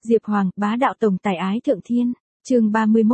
Diệp Hoàng, bá đạo tổng tài ái thượng thiên. Chương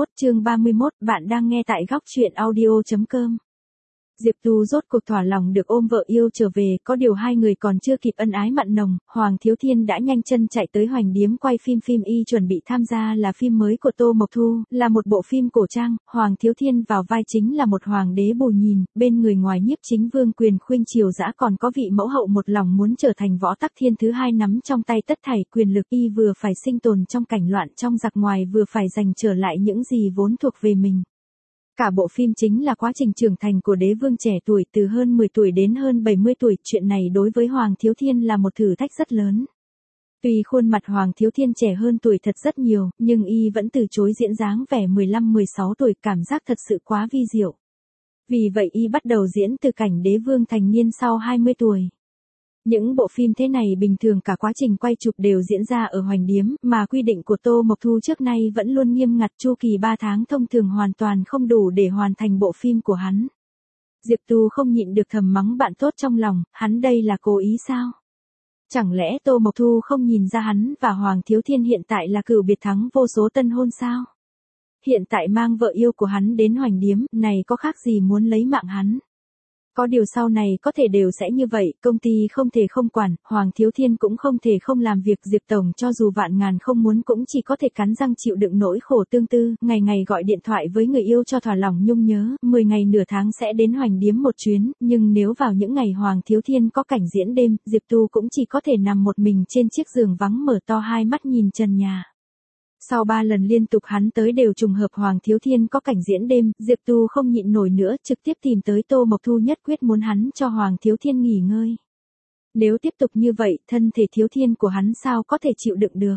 31, bạn đang nghe tại góc truyện audio.com. Diệp Tu rốt cuộc thỏa lòng được ôm vợ yêu trở về, có điều hai người còn chưa kịp ân ái mặn nồng, Hoàng Thiếu Thiên đã nhanh chân chạy tới Hoành Điếm quay phim y chuẩn bị tham gia là phim mới của Tô Mộc Thu, là một bộ phim cổ trang, Hoàng Thiếu Thiên vào vai chính là một hoàng đế bù nhìn, bên người ngoài nhiếp chính vương quyền khuynh triều dã còn có vị mẫu hậu một lòng muốn trở thành võ tắc thiên thứ hai nắm trong tay tất thảy quyền lực, y vừa phải sinh tồn trong cảnh loạn trong giặc ngoài vừa phải giành trở lại những gì vốn thuộc về mình. Cả bộ phim chính là quá trình trưởng thành của đế vương trẻ tuổi từ hơn 10 tuổi đến hơn 70 tuổi, chuyện này đối với Hoàng Thiếu Thiên là một thử thách rất lớn. Tuy khuôn mặt Hoàng Thiếu Thiên trẻ hơn tuổi thật rất nhiều, nhưng y vẫn từ chối diễn dáng vẻ 15-16 tuổi, cảm giác thật sự quá vi diệu. Vì vậy y bắt đầu diễn từ cảnh đế vương thành niên sau 20 tuổi. Những bộ phim thế này bình thường cả quá trình quay chụp đều diễn ra ở Hoành Điếm, mà quy định của Tô Mộc Thu trước nay vẫn luôn nghiêm ngặt, chu kỳ 3 tháng thông thường hoàn toàn không đủ để hoàn thành bộ phim của hắn. Diệp Tu không nhịn được thầm mắng bạn tốt trong lòng, hắn đây là cố ý sao? Chẳng lẽ Tô Mộc Thu không nhìn ra hắn và Hoàng Thiếu Thiên hiện tại là cừu biệt thắng vô số tân hôn sao? Hiện tại mang vợ yêu của hắn đến Hoành Điếm, này có khác gì muốn lấy mạng hắn? Có điều sau này có thể đều sẽ như vậy, công ty không thể không quản, Hoàng Thiếu Thiên cũng không thể không làm việc, Diệp Tổng cho dù vạn ngàn không muốn cũng chỉ có thể cắn răng chịu đựng nỗi khổ tương tư, ngày ngày gọi điện thoại với người yêu cho thỏa lòng nhung nhớ, 10 ngày nửa tháng sẽ đến Hoành Điếm một chuyến, nhưng nếu vào những ngày Hoàng Thiếu Thiên có cảnh diễn đêm, Diệp Tu cũng chỉ có thể nằm một mình trên chiếc giường vắng mở to hai mắt nhìn trần nhà. Sau 3 lần liên tục hắn tới đều trùng hợp Hoàng Thiếu Thiên có cảnh diễn đêm, Diệp Tu không nhịn nổi nữa, trực tiếp tìm tới Tô Mộc Thu, nhất quyết muốn hắn cho Hoàng Thiếu Thiên nghỉ ngơi. Nếu tiếp tục như vậy, thân thể Thiếu Thiên của hắn sao có thể chịu đựng được.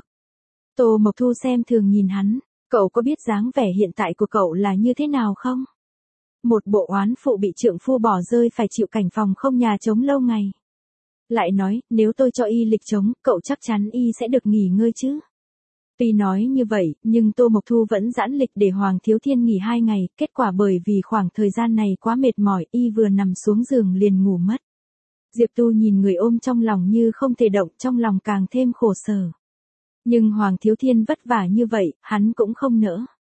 Tô Mộc Thu xem thường nhìn hắn, cậu có biết dáng vẻ hiện tại của cậu là như thế nào không? Một bộ oán phụ bị trượng phu bỏ rơi phải chịu cảnh phòng không nhà trống lâu ngày. Lại nói, nếu tôi cho y lịch trống, cậu chắc chắn y sẽ được nghỉ ngơi chứ? Tuy nói như vậy, nhưng Tô Mộc Thu vẫn giãn lịch để Hoàng Thiếu Thiên nghỉ 2 ngày, kết quả bởi vì khoảng thời gian này quá mệt mỏi, y vừa nằm xuống giường liền ngủ mất. Diệp Tu nhìn người ôm trong lòng như không thể động, trong lòng càng thêm khổ sở. Nhưng Hoàng Thiếu Thiên vất vả như vậy, hắn cũng không nỡ.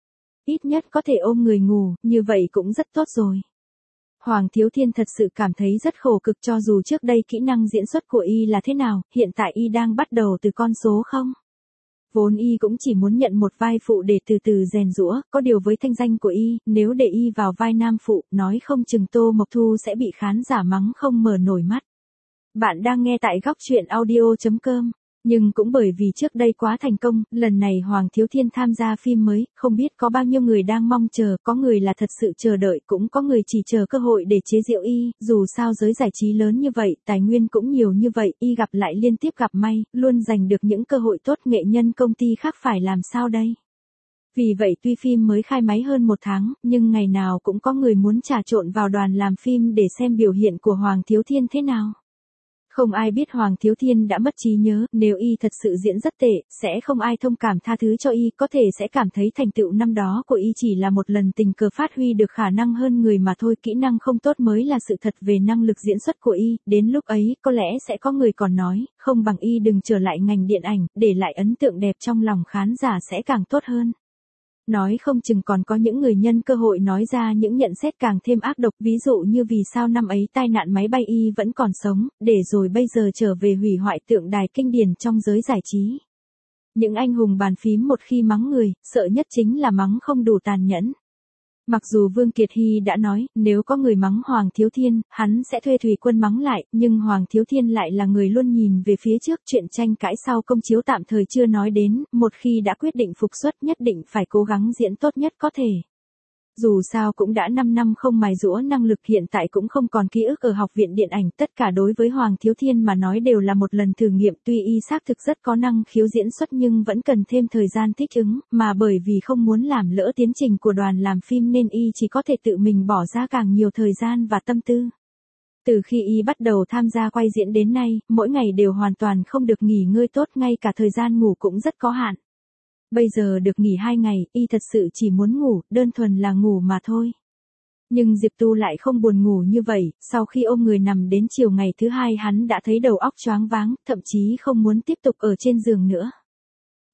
Ít nhất có thể ôm người ngủ, như vậy cũng rất tốt rồi. Hoàng Thiếu Thiên thật sự cảm thấy rất khổ cực, cho dù trước đây kỹ năng diễn xuất của y là thế nào, hiện tại y đang bắt đầu từ con số không. Vốn y cũng chỉ muốn nhận một vai phụ để từ từ rèn giũa, có điều với thanh danh của y, nếu để y vào vai nam phụ, nói không chừng Tô Mộc Thu sẽ bị khán giả mắng không mở nổi mắt. Bạn đang nghe tại góc truyện audio.com. Nhưng cũng bởi vì trước đây quá thành công, lần này Hoàng Thiếu Thiên tham gia phim mới, không biết có bao nhiêu người đang mong chờ, có người là thật sự chờ đợi, cũng có người chỉ chờ cơ hội để chế giễu y, dù sao giới giải trí lớn như vậy, tài nguyên cũng nhiều như vậy, y gặp lại liên tiếp gặp may, luôn giành được những cơ hội tốt, nghệ nhân công ty khác phải làm sao đây? Vì vậy tuy phim mới khai máy hơn 1 tháng, nhưng ngày nào cũng có người muốn trà trộn vào đoàn làm phim để xem biểu hiện của Hoàng Thiếu Thiên thế nào. Không ai biết Hoàng Thiếu Thiên đã mất trí nhớ, nếu y thật sự diễn rất tệ, sẽ không ai thông cảm tha thứ cho y, có thể sẽ cảm thấy thành tựu năm đó của y chỉ là một lần tình cờ phát huy được khả năng hơn người mà thôi, kỹ năng không tốt mới là sự thật về năng lực diễn xuất của y, đến lúc ấy, có lẽ sẽ có người còn nói, không bằng y đừng trở lại ngành điện ảnh, để lại ấn tượng đẹp trong lòng khán giả sẽ càng tốt hơn. Nói không chừng còn có những người nhân cơ hội nói ra những nhận xét càng thêm ác độc, ví dụ như vì sao năm ấy tai nạn máy bay y vẫn còn sống, để rồi bây giờ trở về hủy hoại tượng đài kinh điển trong giới giải trí. Những anh hùng bàn phím một khi mắng người, sợ nhất chính là mắng không đủ tàn nhẫn. Mặc dù Vương Kiệt Hy đã nói, nếu có người mắng Hoàng Thiếu Thiên, hắn sẽ thuê thủy quân mắng lại, nhưng Hoàng Thiếu Thiên lại là người luôn nhìn về phía trước, chuyện tranh cãi sau công chiếu tạm thời chưa nói đến, một khi đã quyết định phục xuất nhất định phải cố gắng diễn tốt nhất có thể. Dù sao cũng đã 5 năm không mài giũa năng lực, hiện tại cũng không còn ký ức ở học viện điện ảnh, tất cả đối với Hoàng Thiếu Thiên mà nói đều là một lần thử nghiệm, tuy y xác thực rất có năng khiếu diễn xuất nhưng vẫn cần thêm thời gian thích ứng, mà bởi vì không muốn làm lỡ tiến trình của đoàn làm phim nên y chỉ có thể tự mình bỏ ra càng nhiều thời gian và tâm tư. Từ khi y bắt đầu tham gia quay diễn đến nay, mỗi ngày đều hoàn toàn không được nghỉ ngơi tốt, ngay cả thời gian ngủ cũng rất có hạn. Bây giờ được nghỉ 2 ngày, y thật sự chỉ muốn ngủ, đơn thuần là ngủ mà thôi. Nhưng Diệp Tu lại không buồn ngủ như vậy, sau khi ôm người nằm đến chiều ngày thứ 2 hắn đã thấy đầu óc choáng váng, thậm chí không muốn tiếp tục ở trên giường nữa.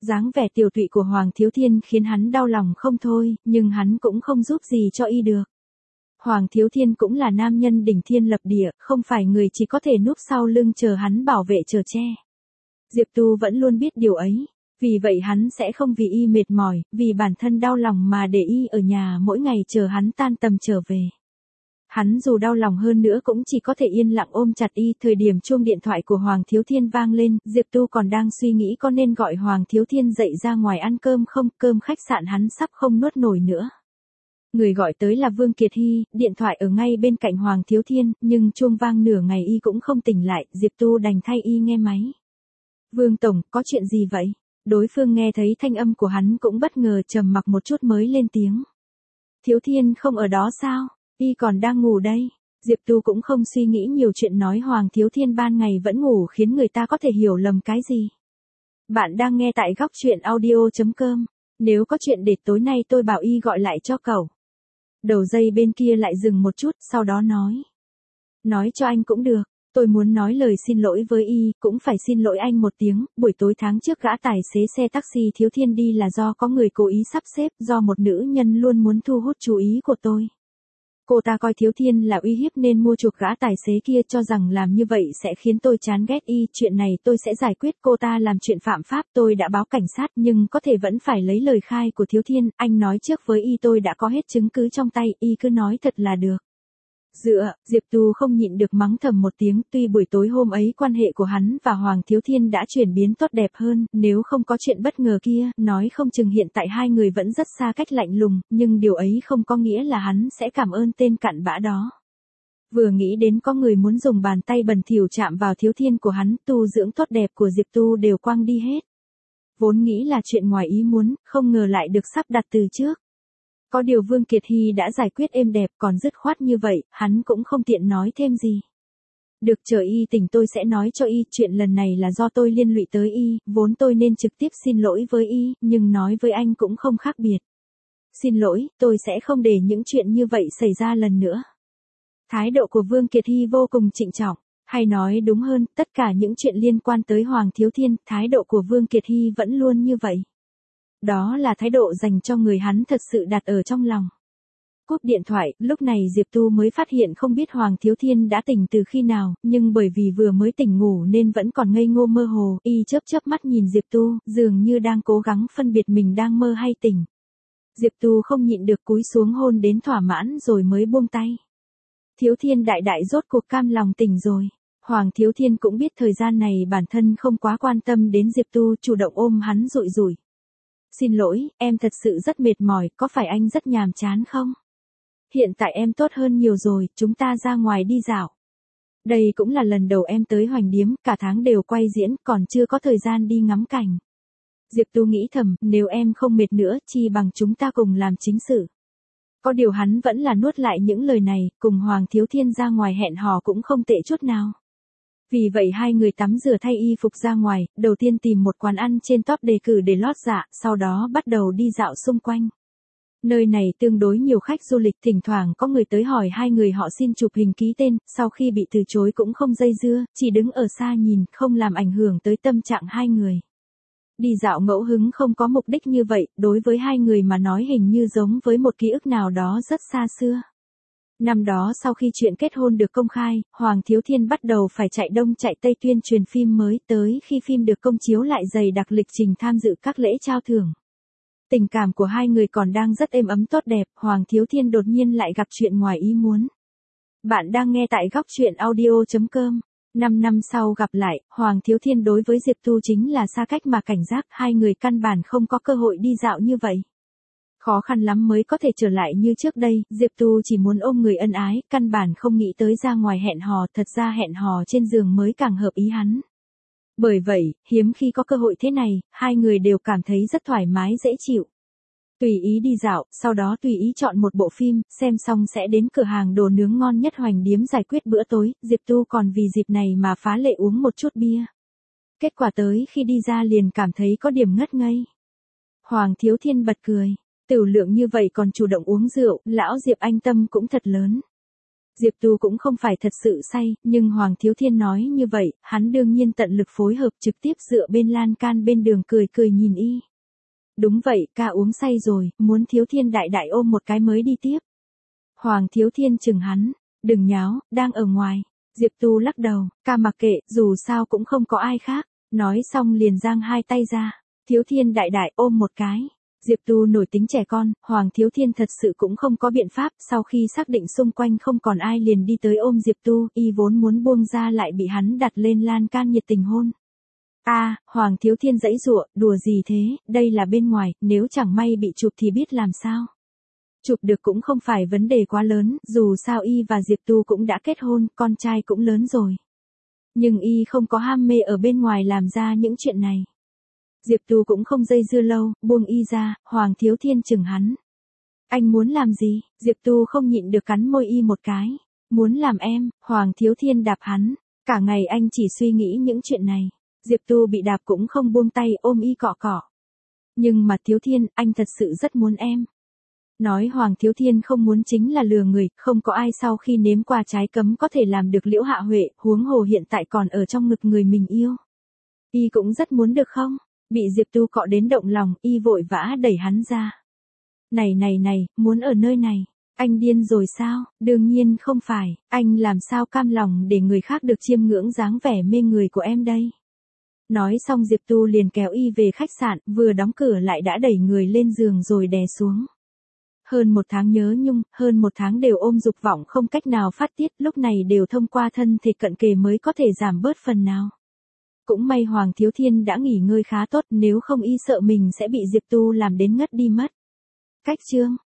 Dáng vẻ tiều tụy của Hoàng Thiếu Thiên khiến hắn đau lòng không thôi, nhưng hắn cũng không giúp gì cho y được. Hoàng Thiếu Thiên cũng là nam nhân đỉnh thiên lập địa, không phải người chỉ có thể núp sau lưng chờ hắn bảo vệ chở che. Diệp Tu vẫn luôn biết điều ấy, vì vậy hắn sẽ không vì y mệt mỏi, vì bản thân đau lòng mà để y ở nhà mỗi ngày chờ hắn tan tầm trở về. Hắn dù đau lòng hơn nữa cũng chỉ có thể yên lặng ôm chặt y. Thời điểm chuông điện thoại của Hoàng Thiếu Thiên vang lên, Diệp Tu còn đang suy nghĩ có nên gọi Hoàng Thiếu Thiên dậy ra ngoài ăn cơm không, cơm khách sạn hắn sắp không nuốt nổi nữa. Người gọi tới là Vương Kiệt Hy, điện thoại ở ngay bên cạnh Hoàng Thiếu Thiên, nhưng chuông vang nửa ngày y cũng không tỉnh lại, Diệp Tu đành thay y nghe máy. Vương Tổng, có chuyện gì vậy? Đối phương nghe thấy thanh âm của hắn cũng bất ngờ, trầm mặc một chút mới lên tiếng. Thiếu Thiên không ở đó sao? Y còn đang ngủ đây. Diệp Tu cũng không suy nghĩ nhiều chuyện, nói Hoàng Thiếu Thiên ban ngày vẫn ngủ khiến người ta có thể hiểu lầm cái gì. Bạn đang nghe tại góc truyện audio.com. Nếu có chuyện để tối nay tôi bảo y gọi lại cho cậu. Đầu dây bên kia lại dừng một chút, sau đó nói. Nói cho anh cũng được, tôi muốn nói lời xin lỗi với y, cũng phải xin lỗi anh một tiếng. Buổi tối tháng trước gã tài xế xe taxi Thiếu Thiên đi là do có người cố ý sắp xếp, do một nữ nhân luôn muốn thu hút chú ý của tôi. Cô ta coi Thiếu Thiên là uy hiếp nên mua chuộc gã tài xế kia, cho rằng làm như vậy sẽ khiến tôi chán ghét y. Chuyện này tôi sẽ giải quyết. Cô ta làm chuyện phạm pháp, tôi đã báo cảnh sát nhưng có thể vẫn phải lấy lời khai của Thiếu Thiên. Anh nói trước với y tôi đã có hết chứng cứ trong tay, y cứ nói thật là được. Diệp Tu không nhịn được mắng thầm một tiếng. Tuy buổi tối hôm ấy quan hệ của hắn và Hoàng Thiếu Thiên đã chuyển biến tốt đẹp hơn, nếu không có chuyện bất ngờ kia, nói không chừng hiện tại hai người vẫn rất xa cách lạnh lùng, nhưng điều ấy không có nghĩa là hắn sẽ cảm ơn tên cặn bã đó. Vừa nghĩ đến có người muốn dùng bàn tay bẩn thỉu chạm vào Thiếu Thiên của hắn, tu dưỡng tốt đẹp của Diệp Tu đều quăng đi hết. Vốn nghĩ là chuyện ngoài ý muốn, không ngờ lại được sắp đặt từ trước. Có điều Vương Kiệt Hy đã giải quyết êm đẹp, còn dứt khoát như vậy, hắn cũng không tiện nói thêm gì. Được, chờ y tỉnh tôi sẽ nói cho y, chuyện lần này là do tôi liên lụy tới y, vốn tôi nên trực tiếp xin lỗi với y, nhưng nói với anh cũng không khác biệt. Xin lỗi, tôi sẽ không để những chuyện như vậy xảy ra lần nữa. Thái độ của Vương Kiệt Hy vô cùng trịnh trọng, hay nói đúng hơn, tất cả những chuyện liên quan tới Hoàng Thiếu Thiên, thái độ của Vương Kiệt Hy vẫn luôn như vậy. Đó là thái độ dành cho người hắn thật sự đặt ở trong lòng. Cúp điện thoại, lúc này Diệp Tu mới phát hiện không biết Hoàng Thiếu Thiên đã tỉnh từ khi nào, nhưng bởi vì vừa mới tỉnh ngủ nên vẫn còn ngây ngô mơ hồ, y chớp chớp mắt nhìn Diệp Tu, dường như đang cố gắng phân biệt mình đang mơ hay tỉnh. Diệp Tu không nhịn được cúi xuống hôn đến thỏa mãn rồi mới buông tay. Thiếu Thiên đại đại rốt cuộc cam lòng tỉnh rồi. Hoàng Thiếu Thiên cũng biết thời gian này bản thân không quá quan tâm đến Diệp Tu, chủ động ôm hắn dụi dụi. Xin lỗi, em thật sự rất mệt mỏi, có phải anh rất nhàm chán không? Hiện tại em tốt hơn nhiều rồi, chúng ta ra ngoài đi dạo. Đây cũng là lần đầu em tới Hoành Điếm, cả tháng đều quay diễn, còn chưa có thời gian đi ngắm cảnh. Diệp Tu nghĩ thầm, nếu em không mệt nữa, chi bằng chúng ta cùng làm chính sự. Có điều hắn vẫn là nuốt lại những lời này, cùng Hoàng Thiếu Thiên ra ngoài hẹn hò cũng không tệ chút nào. Vì vậy hai người tắm rửa thay y phục ra ngoài, đầu tiên tìm một quán ăn trên top đề cử để lót dạ, sau đó bắt đầu đi dạo xung quanh. Nơi này tương đối nhiều khách du lịch, thỉnh thoảng có người tới hỏi hai người họ xin chụp hình ký tên, sau khi bị từ chối cũng không dây dưa, chỉ đứng ở xa nhìn, không làm ảnh hưởng tới tâm trạng hai người. Đi dạo ngẫu hứng không có mục đích như vậy, đối với hai người mà nói hình như giống với một ký ức nào đó rất xa xưa. Năm đó sau khi chuyện kết hôn được công khai, Hoàng Thiếu Thiên bắt đầu phải chạy đông chạy tây tuyên truyền phim mới, tới khi phim được công chiếu lại dày đặc lịch trình tham dự các lễ trao thưởng. Tình cảm của hai người còn đang rất êm ấm tốt đẹp, Hoàng Thiếu Thiên đột nhiên lại gặp chuyện ngoài ý muốn. Bạn đang nghe tại góc truyện audio.com. 5 năm sau gặp lại, Hoàng Thiếu Thiên đối với Diệp Tu chính là xa cách mà cảnh giác, hai người căn bản không có cơ hội đi dạo như vậy. Khó khăn lắm mới có thể trở lại như trước đây, Diệp Tu chỉ muốn ôm người ân ái, căn bản không nghĩ tới ra ngoài hẹn hò, thật ra hẹn hò trên giường mới càng hợp ý hắn. Bởi vậy, hiếm khi có cơ hội thế này, hai người đều cảm thấy rất thoải mái dễ chịu. Tùy ý đi dạo, sau đó tùy ý chọn một bộ phim, xem xong sẽ đến cửa hàng đồ nướng ngon nhất Hoành Điếm giải quyết bữa tối, Diệp Tu còn vì dịp này mà phá lệ uống một chút bia. Kết quả tới khi đi ra liền cảm thấy có điểm ngất ngây. Hoàng Thiếu Thiên bật cười. Tửu lượng như vậy còn chủ động uống rượu, lão Diệp anh tâm cũng thật lớn. Diệp Tu cũng không phải thật sự say, nhưng Hoàng Thiếu Thiên nói như vậy, hắn đương nhiên tận lực phối hợp trực tiếp dựa bên lan can bên đường cười cười nhìn y. Đúng vậy, ca uống say rồi, muốn Thiếu Thiên đại đại ôm một cái mới đi tiếp. Hoàng Thiếu Thiên chừng hắn, đừng nháo, đang ở ngoài. Diệp Tu lắc đầu, ca mặc kệ, dù sao cũng không có ai khác. Nói xong liền giang hai tay ra, Thiếu Thiên đại đại ôm một cái. Diệp Tu nổi tính trẻ con, Hoàng Thiếu Thiên thật sự cũng không có biện pháp, sau khi xác định xung quanh không còn ai liền đi tới ôm Diệp Tu, y vốn muốn buông ra lại bị hắn đặt lên lan can nhiệt tình hôn. Hoàng Thiếu Thiên giãy giụa, đùa gì thế, đây là bên ngoài, nếu chẳng may bị chụp thì biết làm sao. Chụp được cũng không phải vấn đề quá lớn, dù sao y và Diệp Tu cũng đã kết hôn, con trai cũng lớn rồi. Nhưng y không có ham mê ở bên ngoài làm ra những chuyện này. Diệp Tu cũng không dây dưa lâu, buông y ra, Hoàng Thiếu Thiên chừng hắn. Anh muốn làm gì? Diệp Tu không nhịn được cắn môi y một cái. Muốn làm em, Hoàng Thiếu Thiên đạp hắn. Cả ngày anh chỉ suy nghĩ những chuyện này. Diệp Tu bị đạp cũng không buông tay ôm y cọ cọ. Nhưng mà Thiếu Thiên, anh thật sự rất muốn em. Nói Hoàng Thiếu Thiên không muốn chính là lừa người, không có ai sau khi nếm qua trái cấm có thể làm được Liễu Hạ Huệ, huống hồ hiện tại còn ở trong ngực người mình yêu. Y cũng rất muốn được không? Bị Diệp Tu cọ đến động lòng, y vội vã đẩy hắn ra. Này, muốn ở nơi này. Anh điên rồi sao? Đương nhiên không phải, anh làm sao cam lòng để người khác được chiêm ngưỡng dáng vẻ mê người của em đây. Nói xong Diệp Tu liền kéo y về khách sạn, vừa đóng cửa lại đã đẩy người lên giường rồi đè xuống. Hơn 1 tháng nhớ nhung, hơn 1 tháng đều ôm dục vọng không cách nào phát tiết, lúc này đều thông qua thân thể cận kề mới có thể giảm bớt phần nào. Cũng may Hoàng Thiếu Thiên đã nghỉ ngơi khá tốt, nếu không y sợ mình sẽ bị Diệp Tu làm đến ngất đi mất. Cách chương